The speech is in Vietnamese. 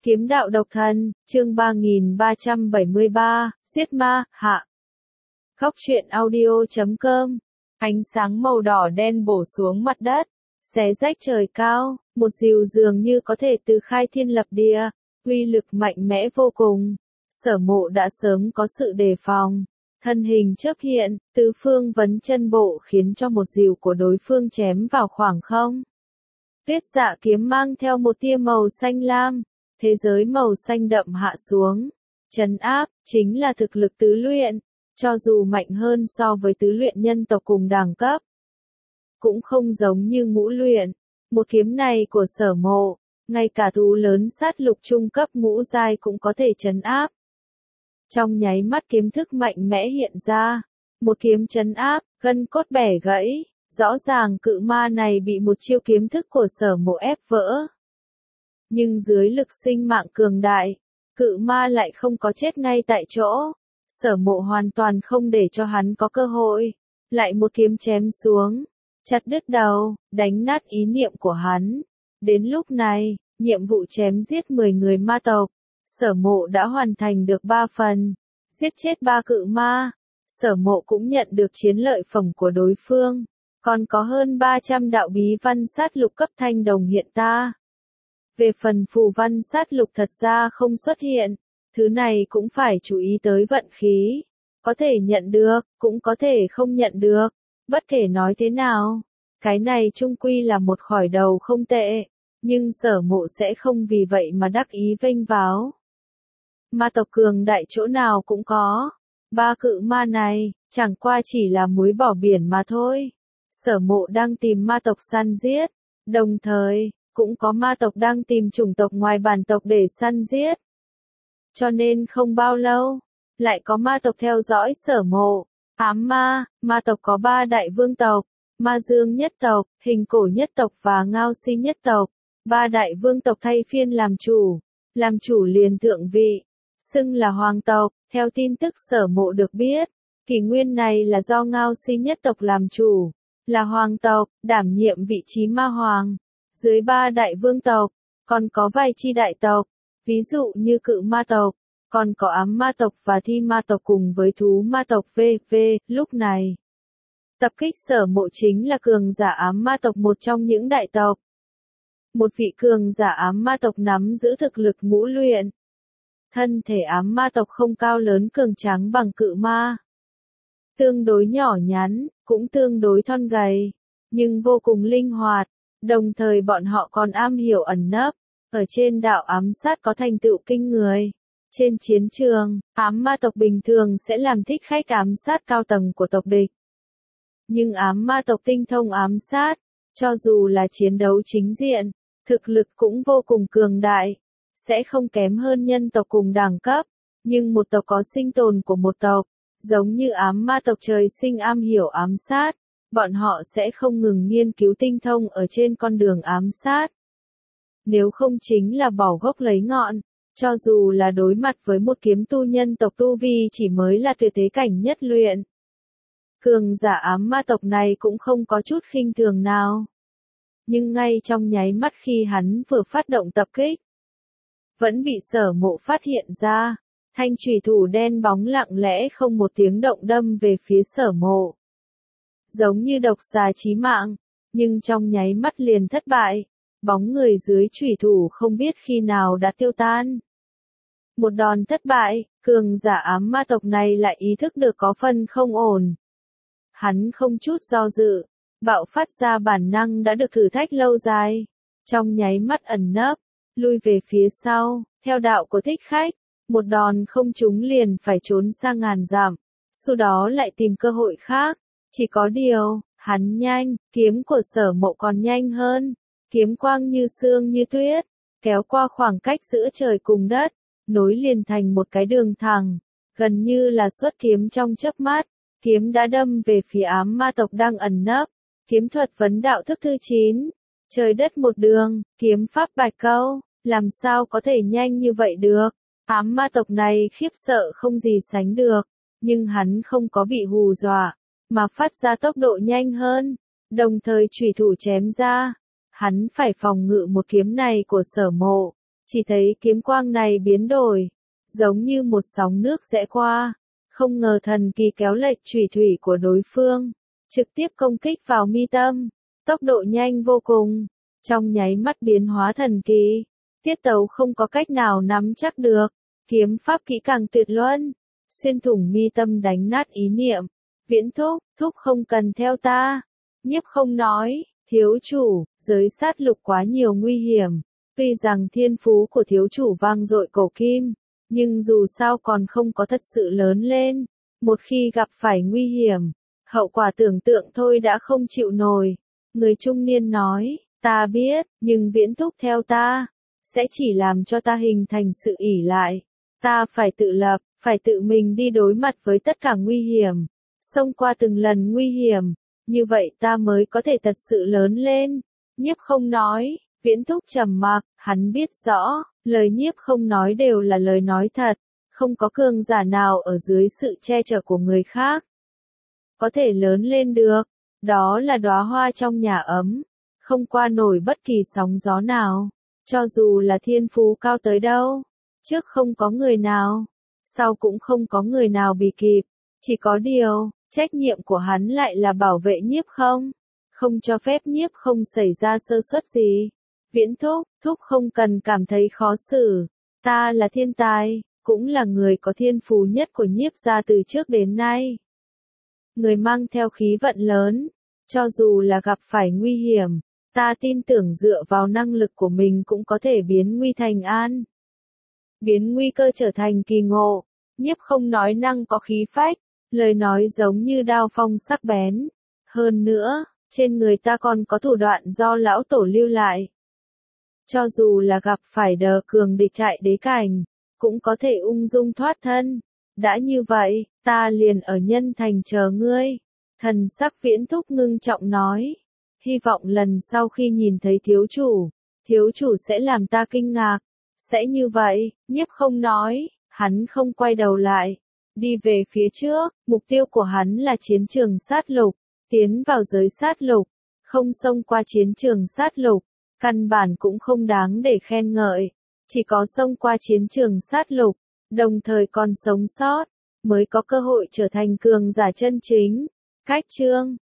Kiếm đạo độc thần, chương 3373, giết ma, hạ. Góc truyện audio.com. Ánh sáng màu đỏ đen bổ xuống mặt đất, xé rách trời cao, một dìu dường như có thể từ khai thiên lập địa, uy lực mạnh mẽ vô cùng. Sở Mộ đã sớm có sự đề phòng, thân hình chớp hiện, tứ phương vấn chân bộ khiến cho một dìu của đối phương chém vào khoảng không. Tuyết Dạ kiếm mang theo một tia màu xanh lam, thế giới màu xanh đậm hạ xuống, trấn áp, chính là thực lực tứ luyện, cho dù mạnh hơn so với tứ luyện nhân tộc cùng đẳng cấp. Cũng không giống như ngũ luyện, một kiếm này của Sở Mộ, ngay cả thú lớn sát lục trung cấp ngũ giai cũng có thể trấn áp. Trong nháy mắt kiếm thức mạnh mẽ hiện ra, một kiếm trấn áp, gân cốt bẻ gãy, rõ ràng cự ma này bị một chiêu kiếm thức của Sở Mộ ép vỡ. Nhưng dưới lực sinh mạng cường đại, cự ma lại không có chết ngay tại chỗ. Sở Mộ hoàn toàn không để cho hắn có cơ hội, lại một kiếm chém xuống, chặt đứt đầu, đánh nát ý niệm của hắn. Đến lúc này, nhiệm vụ chém giết 10 người ma tộc, Sở Mộ đã hoàn thành được 3 phần, giết chết 3 cự ma. Sở Mộ cũng nhận được chiến lợi phẩm của đối phương, còn có hơn 300 đạo bí văn sát lục cấp thanh đồng hiện ta. Về phần phù văn sát lục thật ra không xuất hiện, thứ này cũng phải chú ý tới vận khí, có thể nhận được, cũng có thể không nhận được, bất kể nói thế nào, cái này chung quy là một khởi đầu không tệ, nhưng Sở Mộ sẽ không vì vậy mà đắc ý vênh váo. Ma tộc cường đại chỗ nào cũng có, 3 cự ma này, chẳng qua chỉ là muối bỏ biển mà thôi. Sở Mộ đang tìm ma tộc săn giết, đồng thời, cũng có ma tộc đang tìm chủng tộc ngoài bản tộc để săn giết. Cho nên không bao lâu, lại có ma tộc theo dõi Sở Mộ. Ám ma, ma tộc có 3 đại vương tộc, Ma Dương nhất tộc, Hình Cổ nhất tộc và Ngao Si nhất tộc. 3 đại vương tộc thay phiên làm chủ liền thượng vị, xưng là hoàng tộc. Theo tin tức Sở Mộ được biết, kỷ nguyên này là do Ngao Si nhất tộc làm chủ, là hoàng tộc, đảm nhiệm vị trí ma hoàng. Dưới 3 đại vương tộc, còn có vài chi đại tộc, ví dụ như cự ma tộc, còn có ám ma tộc và thi ma tộc cùng với thú ma tộc v.v. Lúc này, tập kích Sở Mộ chính là cường giả ám ma tộc, một trong những đại tộc. Một vị cường giả ám ma tộc nắm giữ thực lực ngũ luyện. Thân thể ám ma tộc không cao lớn cường tráng bằng cự ma. Tương đối nhỏ nhắn, cũng tương đối thon gầy, nhưng vô cùng linh hoạt. Đồng thời bọn họ còn am hiểu ẩn nấp, ở trên đạo ám sát có thành tựu kinh người. Trên chiến trường, ám ma tộc bình thường sẽ làm thích khách ám sát cao tầng của tộc địch. Nhưng ám ma tộc tinh thông ám sát, cho dù là chiến đấu chính diện, thực lực cũng vô cùng cường đại, sẽ không kém hơn nhân tộc cùng đẳng cấp. Nhưng một tộc có sinh tồn của một tộc, giống như ám ma tộc trời sinh am hiểu ám sát. Bọn họ sẽ không ngừng nghiên cứu tinh thông ở trên con đường ám sát. Nếu không chính là bỏ gốc lấy ngọn, cho dù là đối mặt với một kiếm tu nhân tộc tu vi chỉ mới là tuyệt thế cảnh nhất luyện. Cường giả ám ma tộc này cũng không có chút khinh thường nào. Nhưng ngay trong nháy mắt khi hắn vừa phát động tập kích, vẫn bị Sở Mộ phát hiện ra, thanh chùy thủ đen bóng lặng lẽ không một tiếng động đâm về phía Sở Mộ. Giống như độc xà chí mạng, nhưng trong nháy mắt liền thất bại, bóng người dưới chùy thủ không biết khi nào đã tiêu tan. Một đòn thất bại, cường giả ám ma tộc này lại ý thức được có phần không ổn. Hắn không chút do dự, bạo phát ra bản năng đã được thử thách lâu dài, trong nháy mắt ẩn nấp, lui về phía sau, theo đạo của thích khách, một đòn không trúng liền phải trốn sang ngàn dặm, sau đó lại tìm cơ hội khác. Chỉ có điều, hắn nhanh, kiếm của Sở Mộ còn nhanh hơn, kiếm quang như sương như tuyết, kéo qua khoảng cách giữa trời cùng đất, nối liền thành một cái đường thẳng, gần như là xuất kiếm trong chớp mắt, kiếm đã đâm về phía ám ma tộc đang ẩn nấp. Kiếm thuật vấn đạo thức thứ 9, trời đất một đường, kiếm pháp bạch câu, làm sao có thể nhanh như vậy được? Ám ma tộc này khiếp sợ không gì sánh được, nhưng hắn không có bị hù dọa, mà phát ra tốc độ nhanh hơn, đồng thời chùy thủ chém ra. Hắn phải phòng ngự một kiếm này của Sở Mộ, Chỉ thấy kiếm quang này biến đổi, giống như một sóng nước rẽ qua, không ngờ thần kỳ kéo lệch chủy thủy của đối phương, trực tiếp công kích vào mi tâm, tốc độ nhanh vô cùng, trong nháy mắt biến hóa thần kỳ, tiết tấu không có cách nào nắm chắc được, kiếm pháp kỹ càng tuyệt luân, xuyên thủng mi tâm đánh nát ý niệm. Viễn thúc, thúc không cần theo ta. Nhiếp không nói, thiếu chủ, giới sát lục quá nhiều nguy hiểm. Tuy rằng thiên phú của thiếu chủ vang dội cổ kim, nhưng dù sao còn không có thật sự lớn lên. Một khi gặp phải nguy hiểm, hậu quả tưởng tượng thôi đã không chịu nổi. Người trung niên nói, ta biết, nhưng viễn thúc theo ta, sẽ chỉ làm cho ta hình thành sự ỷ lại. Ta phải tự lập, phải tự mình đi đối mặt với tất cả nguy hiểm. Xông qua từng lần nguy hiểm, như vậy ta mới có thể thật sự lớn lên. Nhiếp không nói, viễn thúc trầm mặc, hắn biết rõ, lời nhiếp không nói đều là lời nói thật, không có cường giả nào ở dưới sự che chở của người khác có thể lớn lên được, đó là đóa hoa trong nhà ấm, không qua nổi bất kỳ sóng gió nào, cho dù là thiên phú cao tới đâu, trước không có người nào, sau cũng không có người nào bị kịp, chỉ có điều, trách nhiệm của hắn lại là bảo vệ nhiếp không cho phép nhiếp không xảy ra sơ suất gì. Viễn thúc, thúc không cần cảm thấy khó xử, ta là thiên tài, cũng là người có thiên phú nhất của nhiếp gia từ trước đến nay. Người mang theo khí vận lớn, cho dù là gặp phải nguy hiểm, ta tin tưởng dựa vào năng lực của mình cũng có thể biến nguy thành an. Biến nguy cơ trở thành kỳ ngộ, nhiếp không nói năng có khí phách, lời nói giống như đao phong sắc bén. Hơn nữa, trên người ta còn có thủ đoạn do lão tổ lưu lại. Cho dù là gặp phải đờ cường địch tại đế cảnh, cũng có thể ung dung thoát thân. Đã như vậy, ta liền ở nhân thành chờ ngươi. Thần sắc viễn thúc ngưng trọng nói. Hy vọng lần sau khi nhìn thấy thiếu chủ sẽ làm ta kinh ngạc. Sẽ như vậy, nhiếp không nói, hắn không quay đầu lại. Đi về phía trước, mục tiêu của hắn là chiến trường sát lục. Tiến vào giới sát lục, không xông qua chiến trường sát lục, căn bản cũng không đáng để khen ngợi. Chỉ có xông qua chiến trường sát lục, đồng thời còn sống sót, mới có cơ hội trở thành cường giả chân chính. Cách chương